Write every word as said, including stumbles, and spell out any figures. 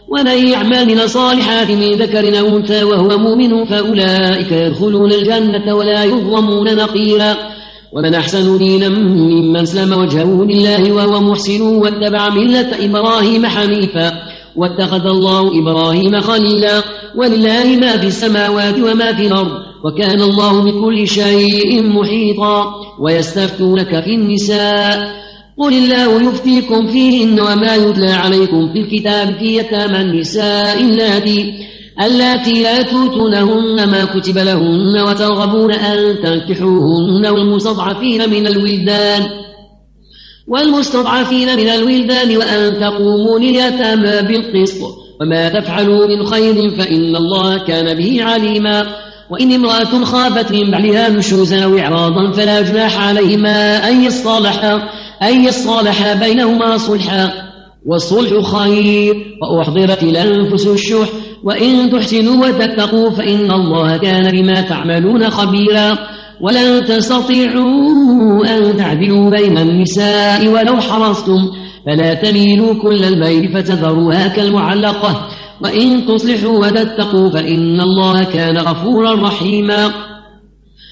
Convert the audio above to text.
ومن يعمل من الصالحات من ذكر أو أنثى وهو مؤمن فأولئك يدخلون الجنة ولا يظلمون نقيرا ومن أحسن دينا ممن أسلم وجهه لله وهو محسن واتبع ملة إبراهيم حنيفا واتخذ الله إبراهيم خليلا ولله ما في السماوات وما في الأرض وكان الله بكل شيء محيطا ويستفتونك في النساء قل الله يفتيكم فيهن وما يتلى عليكم في الكتاب في يتامى النساء اللاتي اللاتي لا تؤتونهن ما كتب لهن وترغبون أن تنكحوهن والمستضعفين من الولدان والمستضعفين من الولدان وأن تقوموا لليتامى بالقسط وما تفعلوا من خير فإن الله كان به عليما وإن امرأة خافت من بعلها نشوزا أو إعراضا فلا جناح عليهما أن يصالحا أن يصالحا بينهما صلحا والصلح خير وأحضرت الأنفس الشح وإن تحسنوا وتتقوا فإن الله كان بما تعملون خبيرا ولن تستطيعوا أن تعدلوا بين النساء ولو حرصتم فلا تميلوا كل الميل فتذروها كالمعلقة وإن تصلحوا وتتقوا فإن الله كان غفورا رحيما